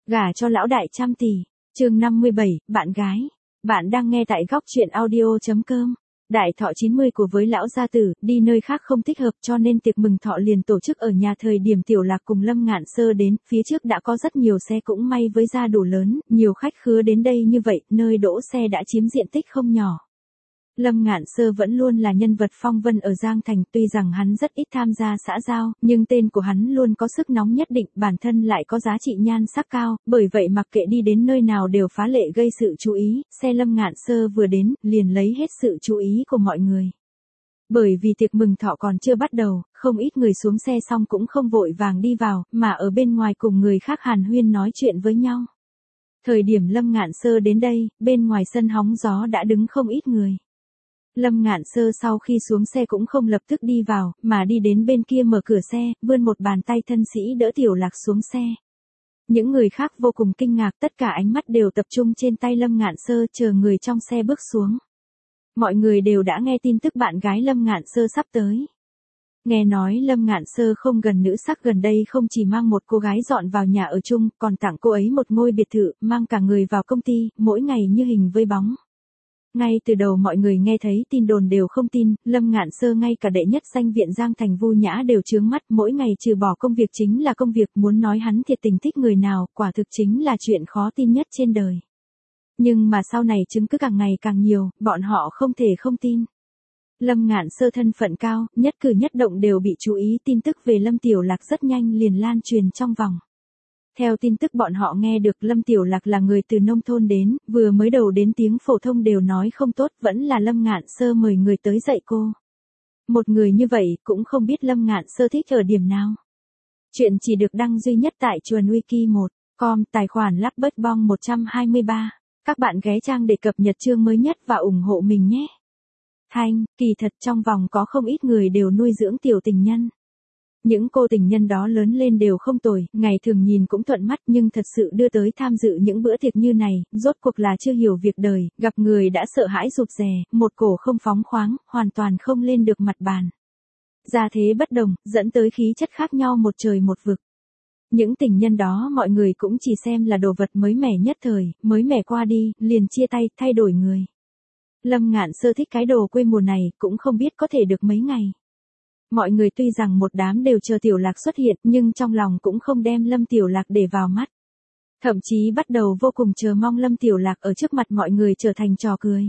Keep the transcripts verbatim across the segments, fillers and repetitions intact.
Gả cho lão đại trăm tỷ. Chương năm mươi bảy, bạn gái. Bạn đang nghe tại góc truyện audio.com. Đại thọ chín mươi của với lão gia tử, đi nơi khác không thích hợp cho nên tiệc mừng thọ liền tổ chức ở nhà. Thời điểm Tiểu Lạc cùng Lâm Ngạn Sơ đến, phía trước đã có rất nhiều xe, cũng may với gia đủ lớn, nhiều khách khứa đến đây như vậy, nơi đỗ xe đã chiếm diện tích không nhỏ. Lâm Ngạn Sơ vẫn luôn là nhân vật phong vân ở Giang Thành, tuy rằng hắn rất ít tham gia xã giao, nhưng tên của hắn luôn có sức nóng nhất định, bản thân lại có giá trị nhan sắc cao, bởi vậy mặc kệ đi đến nơi nào đều phá lệ gây sự chú ý. Xe Lâm Ngạn Sơ vừa đến, liền lấy hết sự chú ý của mọi người. Bởi vì tiệc mừng thọ còn chưa bắt đầu, không ít người xuống xe xong cũng không vội vàng đi vào, mà ở bên ngoài cùng người khác hàn huyên nói chuyện với nhau. Thời điểm Lâm Ngạn Sơ đến đây, bên ngoài sân hóng gió đã đứng không ít người. Lâm Ngạn Sơ sau khi xuống xe cũng không lập tức đi vào, mà đi đến bên kia mở cửa xe, vươn một bàn tay thân sĩ đỡ Tiểu Lạc xuống xe. Những người khác vô cùng kinh ngạc, tất cả ánh mắt đều tập trung trên tay Lâm Ngạn Sơ, chờ người trong xe bước xuống. Mọi người đều đã nghe tin tức bạn gái Lâm Ngạn Sơ sắp tới. Nghe nói Lâm Ngạn Sơ không gần nữ sắc, gần đây không chỉ mang một cô gái dọn vào nhà ở chung, còn tặng cô ấy một ngôi biệt thự, mang cả người vào công ty, mỗi ngày như hình với bóng. Ngay từ đầu mọi người nghe thấy tin đồn đều không tin, Lâm Ngạn Sơ ngay cả đệ nhất danh viện Giang Thành Vu Nhã đều chướng mắt, mỗi ngày trừ bỏ công việc chính là công việc, muốn nói hắn thiệt tình thích người nào, quả thực chính là chuyện khó tin nhất trên đời. Nhưng mà sau này chứng cứ càng ngày càng nhiều, bọn họ không thể không tin. Lâm Ngạn Sơ thân phận cao, nhất cử nhất động đều bị chú ý, tin tức về Lâm Tiểu Lạc rất nhanh liền lan truyền trong vòng. Theo tin tức bọn họ nghe được, Lâm Tiểu Lạc là người từ nông thôn đến, vừa mới đầu đến tiếng phổ thông đều nói không tốt, vẫn là Lâm Ngạn Sơ mời người tới dạy cô. Một người như vậy cũng không biết Lâm Ngạn Sơ thích ở điểm nào. Chuyện chỉ được đăng duy nhất tại Chuồn Wiki một chấm com, tài khoản lắp bớt bong một trăm hai mươi ba. Các bạn ghé trang để cập nhật chương mới nhất và ủng hộ mình nhé. Thanh, kỳ thật trong vòng có không ít người đều nuôi dưỡng tiểu tình nhân. Những cô tình nhân đó lớn lên đều không tồi, ngày thường nhìn cũng thuận mắt, nhưng thật sự đưa tới tham dự những bữa tiệc như này, rốt cuộc là chưa hiểu việc đời, gặp người đã sợ hãi rụt rè, một cổ không phóng khoáng, hoàn toàn không lên được mặt bàn. Gia thế bất đồng, dẫn tới khí chất khác nhau một trời một vực. Những tình nhân đó mọi người cũng chỉ xem là đồ vật mới mẻ nhất thời, mới mẻ qua đi, liền chia tay, thay đổi người. Lâm Ngạn Sơ thích cái đồ quê mùa này, cũng không biết có thể được mấy ngày. Mọi người tuy rằng một đám đều chờ Tiểu Lạc xuất hiện, nhưng trong lòng cũng không đem Lâm Tiểu Lạc để vào mắt. Thậm chí bắt đầu vô cùng chờ mong Lâm Tiểu Lạc ở trước mặt mọi người trở thành trò cười.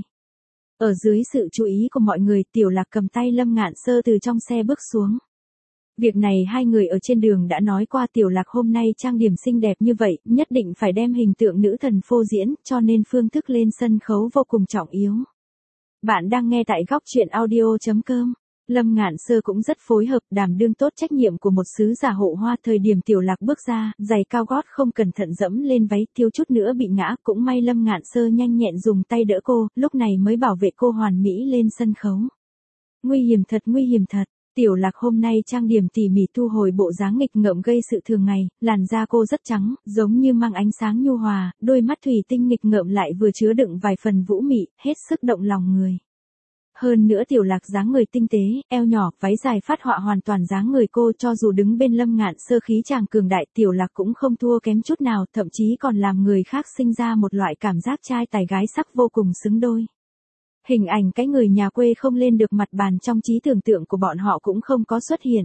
Ở dưới sự chú ý của mọi người, Tiểu Lạc cầm tay Lâm Ngạn Sơ từ trong xe bước xuống. Việc này hai người ở trên đường đã nói qua, Tiểu Lạc hôm nay trang điểm xinh đẹp như vậy, nhất định phải đem hình tượng nữ thần phô diễn, cho nên phương thức lên sân khấu vô cùng trọng yếu. Bạn đang nghe tại góc truyện audio.com. Lâm Ngạn Sơ cũng rất phối hợp, đảm đương tốt trách nhiệm của một sứ giả hộ hoa. Thời điểm Tiểu Lạc bước ra, giày cao gót không cẩn thận dẫm lên váy, thiếu chút nữa bị ngã, cũng may Lâm Ngạn Sơ nhanh nhẹn dùng tay đỡ cô, lúc này mới bảo vệ cô hoàn mỹ lên sân khấu. Nguy hiểm thật, nguy hiểm thật. Tiểu Lạc hôm nay trang điểm tỉ mỉ, thu hồi bộ dáng nghịch ngợm gây sự thường ngày, làn da cô rất trắng, giống như mang ánh sáng nhu hòa, đôi mắt thủy tinh nghịch ngợm lại vừa chứa đựng vài phần vũ mị, hết sức động lòng người. Hơn nữa Tiểu Lạc dáng người tinh tế, eo nhỏ, váy dài phát họa hoàn toàn dáng người cô, cho dù đứng bên Lâm Ngạn Sơ khí chàng cường đại, Tiểu Lạc cũng không thua kém chút nào, thậm chí còn làm người khác sinh ra một loại cảm giác trai tài gái sắc vô cùng xứng đôi. Hình ảnh cái người nhà quê không lên được mặt bàn trong trí tưởng tượng của bọn họ cũng không có xuất hiện.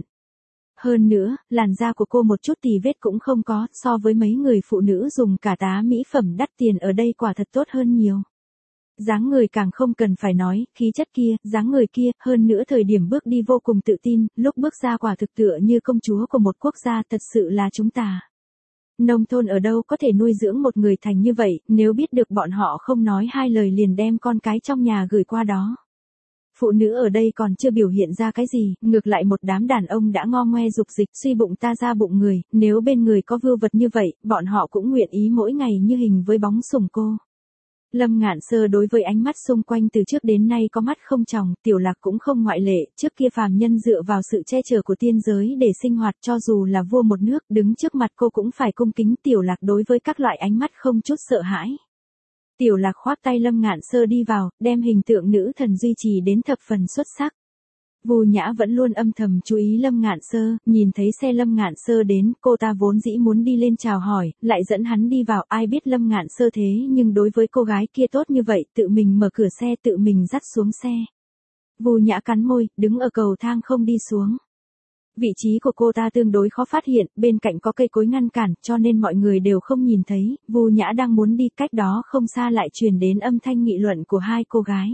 Hơn nữa, làn da của cô một chút tì vết cũng không có, so với mấy người phụ nữ dùng cả tá mỹ phẩm đắt tiền ở đây quả thật tốt hơn nhiều. Dáng người càng không cần phải nói, khí chất kia, dáng người kia, hơn nữa thời điểm bước đi vô cùng tự tin, lúc bước ra quả thực tựa như công chúa của một quốc gia, thật sự là chúng ta. Nông thôn ở đâu có thể nuôi dưỡng một người thành như vậy, nếu biết được bọn họ không nói hai lời liền đem con cái trong nhà gửi qua đó. Phụ nữ ở đây còn chưa biểu hiện ra cái gì, ngược lại một đám đàn ông đã ngo ngoe dục dịch, suy bụng ta ra bụng người, nếu bên người có vưu vật như vậy, bọn họ cũng nguyện ý mỗi ngày như hình với bóng sủng cô. Lâm Ngạn Sơ đối với ánh mắt xung quanh từ trước đến nay có mắt không tròng, Tiểu Lạc cũng không ngoại lệ, trước kia phàm nhân dựa vào sự che chở của tiên giới để sinh hoạt, cho dù là vua một nước, đứng trước mặt cô cũng phải cung kính. Tiểu Lạc đối với các loại ánh mắt không chút sợ hãi. Tiểu Lạc khoác tay Lâm Ngạn Sơ đi vào, đem hình tượng nữ thần duy trì đến thập phần xuất sắc. Vu Nhã vẫn luôn âm thầm chú ý Lâm Ngạn Sơ, nhìn thấy xe Lâm Ngạn Sơ đến, cô ta vốn dĩ muốn đi lên chào hỏi, lại dẫn hắn đi vào, ai biết Lâm Ngạn Sơ thế nhưng đối với cô gái kia tốt như vậy, tự mình mở cửa xe tự mình dắt xuống xe. Vu Nhã cắn môi, đứng ở cầu thang không đi xuống. Vị trí của cô ta tương đối khó phát hiện, bên cạnh có cây cối ngăn cản, cho nên mọi người đều không nhìn thấy, Vu Nhã đang muốn đi, cách đó không xa lại truyền đến âm thanh nghị luận của hai cô gái.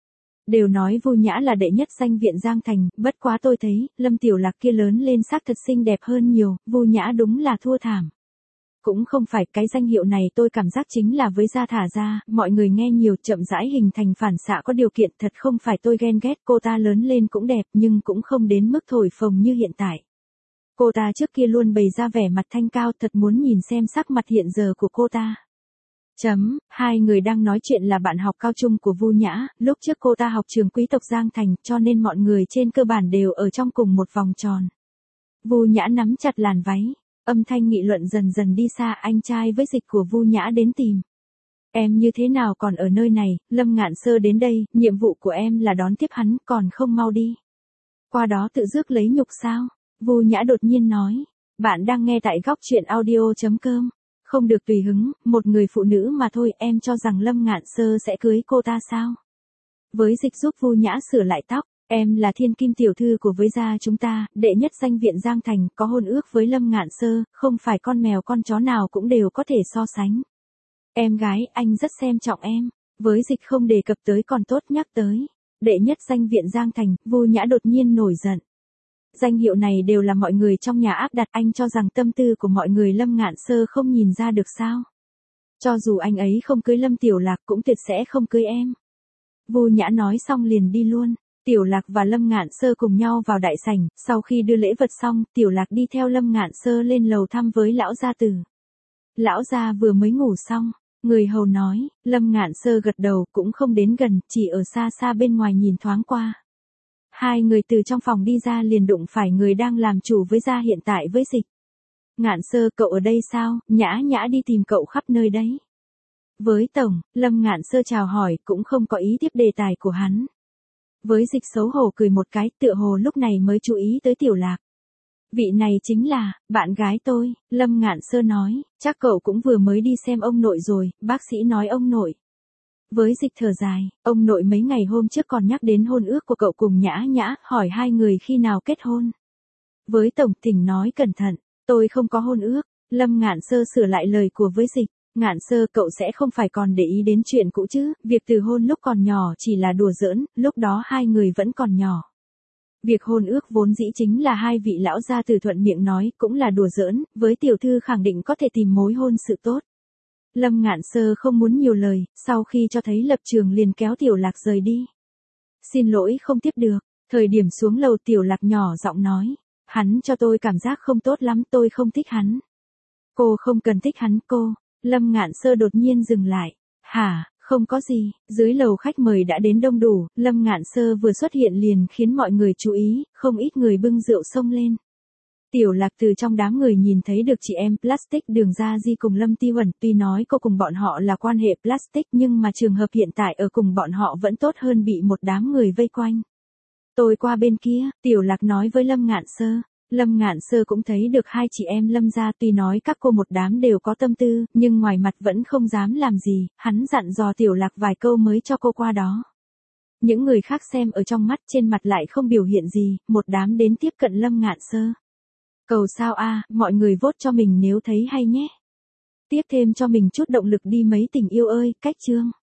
Đều nói Vu Nhã là đệ nhất danh viện Giang Thành, bất quá tôi thấy, Lâm Tiểu Lạc kia lớn lên xác thật xinh đẹp hơn nhiều, Vu Nhã đúng là thua thảm. Cũng không phải, cái danh hiệu này tôi cảm giác chính là với gia thả ra, mọi người nghe nhiều chậm rãi hình thành phản xạ có điều kiện, thật không phải tôi ghen ghét, cô ta lớn lên cũng đẹp nhưng cũng không đến mức thổi phồng như hiện tại. Cô ta trước kia luôn bày ra vẻ mặt thanh cao, thật muốn nhìn xem sắc mặt hiện giờ của cô ta. Chấm, hai người đang nói chuyện là bạn học cao trung của Vu Nhã, lúc trước cô ta học trường quý tộc Giang Thành, cho nên mọi người trên cơ bản đều ở trong cùng một vòng tròn. Vu Nhã nắm chặt làn váy, âm thanh nghị luận dần dần đi xa, anh trai với Dịch của Vu Nhã đến tìm. Em như thế nào còn ở nơi này, Lâm Ngạn Sơ đến đây, nhiệm vụ của em là đón tiếp hắn, còn không mau đi. Qua đó tự rước lấy nhục sao? Vu Nhã đột nhiên nói, bạn đang nghe tại góc truyện audio chấm com. Không được tùy hứng, một người phụ nữ mà thôi, em cho rằng Lâm Ngạn Sơ sẽ cưới cô ta sao? Với Dịch giúp Vu Nhã sửa lại tóc, em là thiên kim tiểu thư của với gia chúng ta, đệ nhất danh viện Giang Thành, có hôn ước với Lâm Ngạn Sơ, không phải con mèo con chó nào cũng đều có thể so sánh. Em gái, anh rất xem trọng em. Với Dịch không đề cập tới còn tốt nhắc tới. Đệ nhất danh viện Giang Thành, Vu Nhã đột nhiên nổi giận. Danh hiệu này đều là mọi người trong nhà áp đặt, anh cho rằng tâm tư của mọi người Lâm Ngạn Sơ không nhìn ra được sao? Cho dù anh ấy không cưới Lâm Tiểu Lạc cũng tuyệt sẽ không cưới em. Vu Nhã nói xong liền đi luôn. Tiểu Lạc và Lâm Ngạn Sơ cùng nhau vào đại sảnh, sau khi đưa lễ vật xong, Tiểu Lạc đi theo Lâm Ngạn Sơ lên lầu thăm với lão gia tử. Lão gia vừa mới ngủ xong, người hầu nói, Lâm Ngạn Sơ gật đầu cũng không đến gần, chỉ ở xa xa bên ngoài nhìn thoáng qua. Hai người từ trong phòng đi ra liền đụng phải người đang làm chủ với gia hiện tại với Dịch. Ngạn Sơ, cậu ở đây sao? Nhã Nhã đi tìm cậu khắp nơi đấy. Với tổng, Lâm Ngạn Sơ chào hỏi cũng không có ý tiếp đề tài của hắn. Với Dịch xấu hổ cười một cái, tựa hồ lúc này mới chú ý tới Tiểu Lạc. Vị này chính là, bạn gái tôi, Lâm Ngạn Sơ nói, chắc cậu cũng vừa mới đi xem ông nội rồi, bác sĩ nói ông nội. Với Dịch thở dài, ông nội mấy ngày hôm trước còn nhắc đến hôn ước của cậu cùng Nhã Nhã, hỏi hai người khi nào kết hôn. Với tổng thỉnh nói cẩn thận, tôi không có hôn ước, Lâm Ngạn Sơ sửa lại lời của với Dịch. Ngạn Sơ, cậu sẽ không phải còn để ý đến chuyện cũ chứ, việc từ hôn lúc còn nhỏ chỉ là đùa giỡn, lúc đó hai người vẫn còn nhỏ. Việc hôn ước vốn dĩ chính là hai vị lão gia tử thuận miệng nói, cũng là đùa giỡn, với tiểu thư khẳng định có thể tìm mối hôn sự tốt. Lâm Ngạn Sơ không muốn nhiều lời, sau khi cho thấy lập trường liền kéo Tiểu Lạc rời đi. Xin lỗi không tiếp được, thời điểm xuống lầu Tiểu Lạc nhỏ giọng nói, hắn cho tôi cảm giác không tốt lắm, tôi không thích hắn. Cô không cần thích hắn cô. Lâm Ngạn Sơ đột nhiên dừng lại. Hả, không có gì, dưới lầu khách mời đã đến đông đủ, Lâm Ngạn Sơ vừa xuất hiện liền khiến mọi người chú ý, không ít người bưng rượu xông lên. Tiểu Lạc từ trong đám người nhìn thấy được chị em Plastic Đường Gia Di cùng Lâm Ti Huẩn, tuy nói cô cùng bọn họ là quan hệ Plastic nhưng mà trường hợp hiện tại ở cùng bọn họ vẫn tốt hơn bị một đám người vây quanh. Tôi qua bên kia, Tiểu Lạc nói với Lâm Ngạn Sơ. Lâm Ngạn Sơ cũng thấy được hai chị em Lâm gia, tuy nói các cô một đám đều có tâm tư, nhưng ngoài mặt vẫn không dám làm gì, hắn dặn dò Tiểu Lạc vài câu mới cho cô qua đó. Những người khác xem ở trong mắt, trên mặt lại không biểu hiện gì, một đám đến tiếp cận Lâm Ngạn Sơ. Cầu sao a, mọi người vote cho mình nếu thấy hay nhé. Tiếp thêm cho mình chút động lực đi mấy tình yêu ơi, cách chương.